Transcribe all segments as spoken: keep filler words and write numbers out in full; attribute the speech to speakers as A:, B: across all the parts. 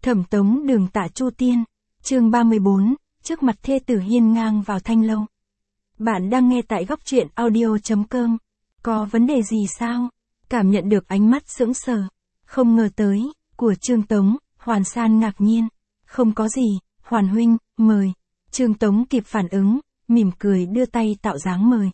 A: Thẩm Tống Đường Tạ Chu Tiên, chương ba mươi bốn, trước mặt thê tử hiên ngang vào thanh lâu. Bạn đang nghe tại góc truyện audio chấm com. Có vấn đề gì sao? Cảm nhận được ánh mắt sững sờ, không ngờ tới, của Trương Tống, Hoàn San ngạc nhiên. Không có gì, Hoàn huynh, mời. Trương Tống kịp phản ứng, mỉm cười đưa tay tạo dáng mời.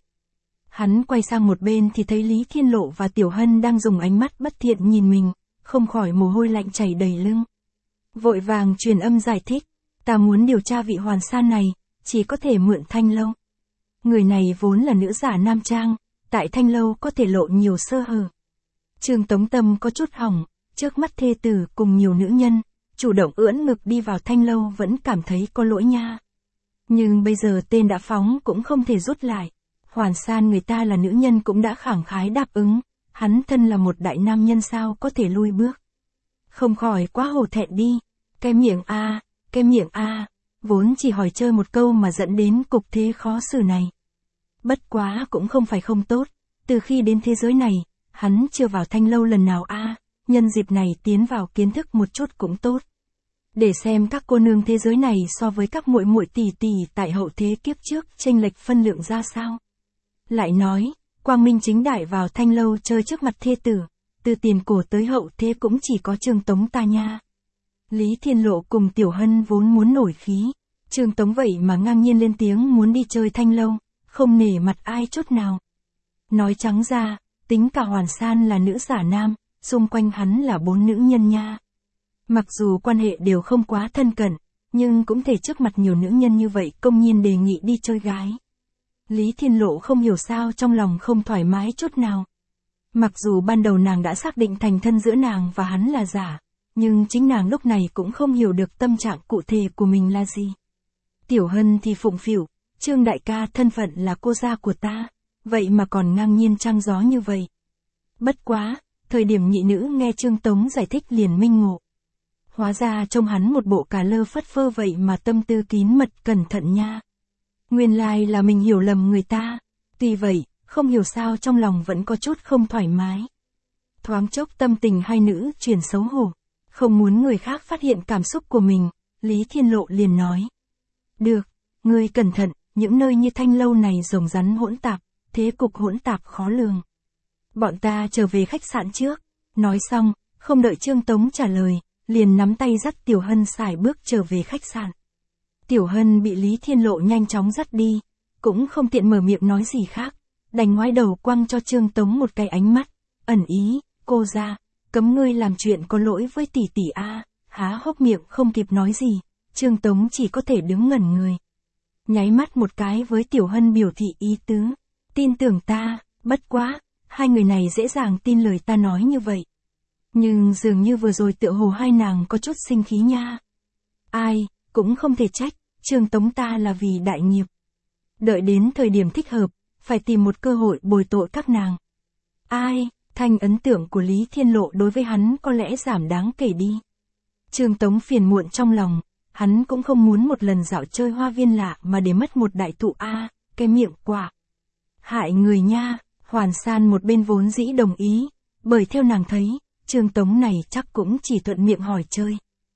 A: Hắn quay sang một bên thì thấy Lý Thiên Lộ và Tiểu Hân đang dùng ánh mắt bất thiện nhìn mình, không khỏi mồ hôi lạnh chảy đầy lưng. Vội vàng truyền âm giải thích, ta muốn điều tra vị Hoàn San này, chỉ có thể mượn thanh lâu. Người này vốn là nữ giả nam trang, tại thanh lâu có thể lộ nhiều sơ hở. Trương Tống tâm có chút hỏng, trước mắt thê tử cùng nhiều nữ nhân, chủ động ưỡn ngực đi vào thanh lâu vẫn cảm thấy có lỗi nha. Nhưng bây giờ tên đã phóng cũng không thể rút lại. Hoàn San người ta là nữ nhân cũng đã khẳng khái đáp ứng, hắn thân là một đại nam nhân sao có thể lui bước. Không khỏi quá hổ thẹn đi, cái miệng a, à, cái miệng a, à, vốn chỉ hỏi chơi một câu mà dẫn đến cục thế khó xử này. Bất quá cũng không phải không tốt, từ khi đến thế giới này, hắn chưa vào thanh lâu lần nào a, à, nhân dịp này tiến vào kiến thức một chút cũng tốt. Để xem các cô nương thế giới này so với các muội muội tỷ tỷ tại hậu thế kiếp trước chênh lệch phân lượng ra sao. Lại nói, quang minh chính đại vào thanh lâu chơi trước mặt thê tử, từ tiền cổ tới hậu thế cũng chỉ có Trương Tống ta nha. Lý Thiên Lộ cùng Tiểu Hân vốn muốn nổi khí, Trương Tống vậy mà ngang nhiên lên tiếng muốn đi chơi thanh lâu, không nể mặt ai chút nào. Nói trắng ra, tính cả Hoàn San là nữ giả nam, xung quanh hắn là bốn nữ nhân nha. Mặc dù quan hệ đều không quá thân cận, nhưng cũng thể trước mặt nhiều nữ nhân như vậy công nhiên đề nghị đi chơi gái. Lý Thiên Lộ không hiểu sao trong lòng không thoải mái chút nào. Mặc dù ban đầu nàng đã xác định thành thân giữa nàng và hắn là giả, nhưng chính nàng lúc này cũng không hiểu được tâm trạng cụ thể của mình là gì. Tiểu Hân thì phụng phịu, Trương đại ca thân phận là cô gia của ta, vậy mà còn ngang nhiên trăng gió như vậy. Bất quá, thời điểm nhị nữ nghe Trương Tống giải thích liền minh ngộ. Hóa ra trông hắn một bộ cà lơ phất phơ vậy mà tâm tư kín mật cẩn thận nha. Nguyên lai là mình hiểu lầm người ta, tuy vậy, không hiểu sao trong lòng vẫn có chút không thoải mái. Thoáng chốc tâm tình hai nữ chuyển xấu hổ, không muốn người khác phát hiện cảm xúc của mình, Lý Thiên Lộ liền nói. Được, ngươi cẩn thận, những nơi như thanh lâu này rồng rắn hỗn tạp, thế cục hỗn tạp khó lường. Bọn ta trở về khách sạn trước, nói xong, không đợi Trương Tống trả lời, liền nắm tay dắt Tiểu Hân sải bước trở về khách sạn. Tiểu Hân bị Lý Thiên Lộ nhanh chóng dắt đi, cũng không tiện mở miệng nói gì khác, đành ngoái đầu quăng cho Trương Tống một cái ánh mắt, ẩn ý, cô ra, cấm ngươi làm chuyện có lỗi với tỷ tỷ a. Há hốc miệng không kịp nói gì, Trương Tống chỉ có thể đứng ngẩn người. Nháy mắt một cái với Tiểu Hân biểu thị ý tứ, tin tưởng ta, bất quá, hai người này dễ dàng tin lời ta nói như vậy. Nhưng dường như vừa rồi tựa hồ hai nàng có chút sinh khí nha. Ai, cũng không thể trách, Trương Tống ta là vì đại nghiệp. Đợi đến thời điểm thích hợp, phải tìm một cơ hội bồi tội các nàng. Ai, thanh ấn tượng của Lý Thiên Lộ đối với hắn có lẽ giảm đáng kể đi. Trương Tống phiền muộn trong lòng, hắn cũng không muốn một lần dạo chơi hoa viên lạ mà để mất một đại thụ a, cái miệng quả. Hại người nha, Hoàn San một bên vốn dĩ đồng ý, bởi theo nàng thấy, Trương Tống này chắc cũng chỉ thuận miệng hỏi chơi.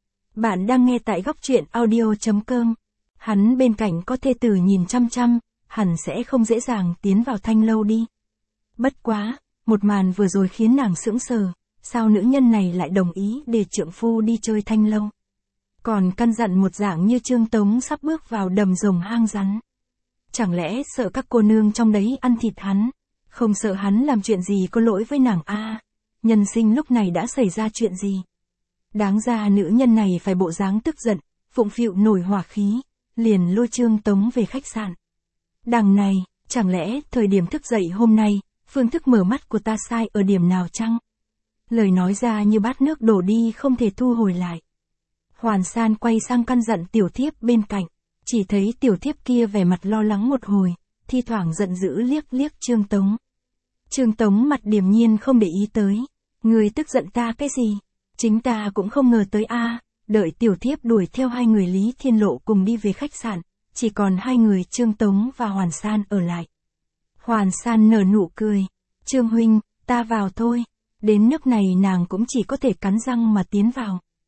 A: Bạn đang nghe tại góc truyện audio chấm com. Hắn bên cạnh có thê tử nhìn chăm chăm, hẳn sẽ không dễ dàng tiến vào thanh lâu đi. Bất quá, một màn vừa rồi khiến nàng sững sờ, sao nữ nhân này lại đồng ý để trượng phu đi chơi thanh lâu. Còn căn dặn một dạng như Trương Tống sắp bước vào đầm rồng hang rắn. Chẳng lẽ sợ các cô nương trong đấy ăn thịt hắn, không sợ hắn làm chuyện gì có lỗi với nàng a? À, nhân sinh lúc này đã xảy ra chuyện gì? Đáng ra nữ nhân này phải bộ dáng tức giận, phụng phịu nổi hỏa khí, liền lôi Trương Tống về khách sạn. Đằng này, chẳng lẽ thời điểm thức dậy hôm nay, phương thức mở mắt của ta sai ở điểm nào chăng? Lời nói ra như bát nước đổ đi không thể thu hồi lại. Hoàn San quay sang căn dặn tiểu thiếp bên cạnh, chỉ thấy tiểu thiếp kia vẻ mặt lo lắng một hồi, thi thoảng giận dữ liếc liếc Trương Tống. Trương Tống mặt điềm nhiên không để ý tới, người tức giận ta cái gì? Chính ta cũng không ngờ tới a. À, đợi tiểu thiếp đuổi theo hai người Lý Thiên Lộ cùng đi về khách sạn, chỉ còn hai người Trương Tống và Hoàn San ở lại. Hoàn San nở nụ cười, Trương huynh, ta vào thôi, đến nước này nàng cũng chỉ có thể cắn răng mà tiến vào.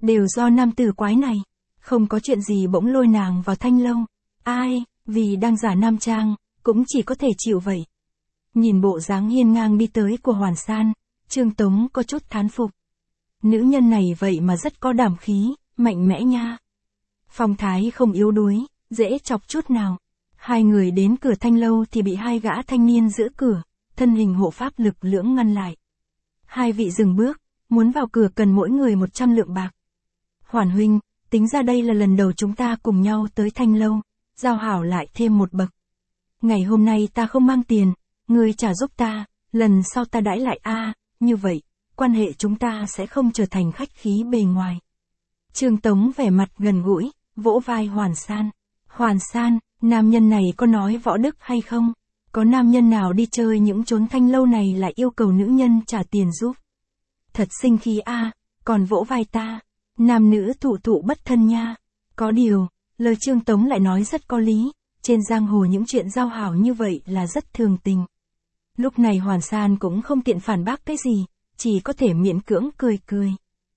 A: đều do nam tử quái này. Không có chuyện gì bỗng lôi nàng vào thanh lâu. Ai, vì đang giả nam trang, cũng chỉ có thể chịu vậy. Nhìn bộ dáng hiên ngang đi tới của Hoàn San, Trương Tống có chút thán phục. Nữ nhân này vậy mà rất có đảm khí, mạnh mẽ nha. Phong thái không yếu đuối, dễ chọc chút nào. Hai người đến cửa thanh lâu thì bị hai gã thanh niên giữ cửa, thân hình hộ pháp lực lưỡng ngăn lại. Hai vị dừng bước, muốn vào cửa cần mỗi người một trăm lượng bạc. Hoàn huynh, tính ra đây là lần đầu chúng ta cùng nhau tới thanh lâu, giao hảo lại thêm một bậc. Ngày hôm nay ta không mang tiền, ngươi trả giúp ta, lần sau ta đãi lại a, như vậy, quan hệ chúng ta sẽ không trở thành khách khí bề ngoài. Trương Tống vẻ mặt gần gũi, vỗ vai Hoàn San. Hoàn San, nam nhân này có nói võ đức hay không? Có nam nhân nào đi chơi những chốn thanh lâu này lại yêu cầu nữ nhân trả tiền giúp? Thật sinh khí a, còn vỗ vai ta. Nam nữ thụ thụ bất thân nha. Có điều, lời Trương Tống lại nói rất có lý, trên giang hồ những chuyện giao hảo như vậy là rất thường tình. Lúc này Hoàn San cũng không tiện phản bác cái gì, chỉ có thể miễn cưỡng cười cười.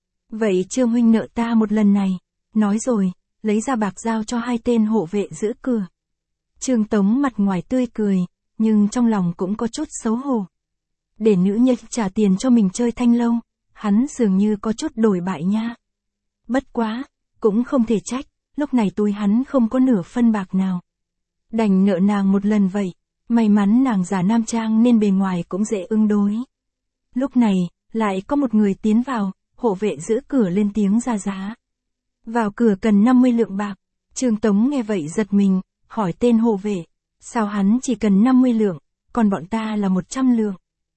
A: Vậy Trương huynh nợ ta một lần này, nói rồi, lấy ra bạc giao cho hai tên hộ vệ giữ cửa. Trương Tống mặt ngoài tươi cười, nhưng trong lòng cũng có chút xấu hổ. Để nữ nhân trả tiền cho mình chơi thanh lâu, hắn dường như có chút đổi bại nha. Bất quá, cũng không thể trách, lúc này túi hắn không có nửa phân bạc nào. Đành nợ nàng một lần vậy, may mắn nàng giả nam trang nên bề ngoài cũng dễ ứng đối. Lúc này, lại có một người tiến vào, hộ vệ giữ cửa lên tiếng ra giá. Vào cửa cần năm mươi lượng bạc. Trương Tống nghe vậy giật mình, hỏi tên hộ vệ, sao hắn chỉ cần năm mươi lượng, còn bọn ta là một trăm lượng.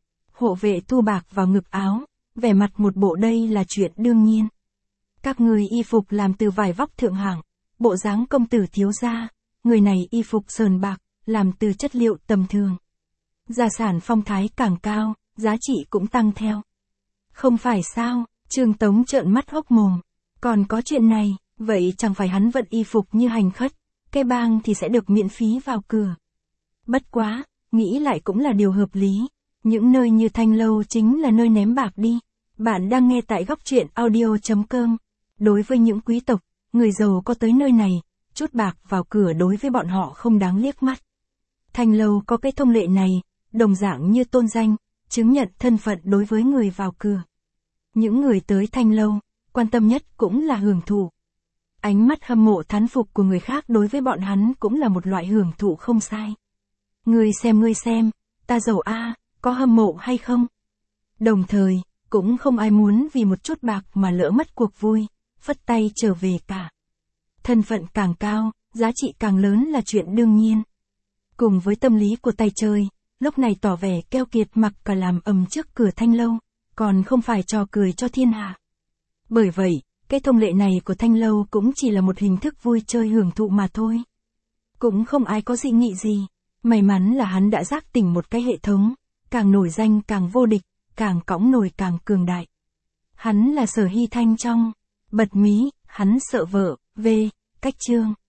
A: Hộ vệ thu bạc vào ngực áo, vẻ mặt một bộ đây là chuyện đương nhiên. Các người y phục làm từ vải vóc thượng hạng, bộ dáng công tử thiếu gia, người này y phục sờn bạc, làm từ chất liệu tầm thường. Gia sản phong thái càng cao, giá trị cũng tăng theo. Không phải sao, Trương Tống trợn mắt hốc mồm. Còn có chuyện này, vậy chẳng phải hắn vận y phục như hành khất, cái bang thì sẽ được miễn phí vào cửa. Bất quá, nghĩ lại cũng là điều hợp lý. Những nơi như thanh lâu chính là nơi ném bạc đi. Bạn đang nghe tại góc truyện audio chấm com. Đối với những quý tộc, người giàu có tới nơi này, chút bạc vào cửa đối với bọn họ không đáng liếc mắt. Thanh lâu có cái thông lệ này, đồng dạng như tôn danh, chứng nhận thân phận đối với người vào cửa. Những người tới thanh lâu, quan tâm nhất cũng là hưởng thụ. Ánh mắt hâm mộ thán phục của người khác đối với bọn hắn cũng là một loại hưởng thụ không sai. Ngươi xem ngươi xem, ta giàu a, có hâm mộ hay không? Đồng thời, cũng không ai muốn vì một chút bạc mà lỡ mất cuộc vui, phất tay trở về cả. Thân phận càng cao, giá trị càng lớn là chuyện đương nhiên. Cùng với tâm lý của tay chơi, lúc này tỏ vẻ keo kiệt mặc cả làm ầm trước cửa thanh lâu, còn không phải trò cười cho thiên hạ. Bởi vậy, cái thông lệ này của thanh lâu cũng chỉ là một hình thức vui chơi hưởng thụ mà thôi. Cũng không ai có dị nghị gì. May mắn là hắn đã giác tỉnh một cái hệ thống, càng nổi danh càng vô địch, càng cõng nổi càng cường đại. Hắn là Sở Hy Thanh trong Bật Mí, hắn sợ vợ, V, cách chương.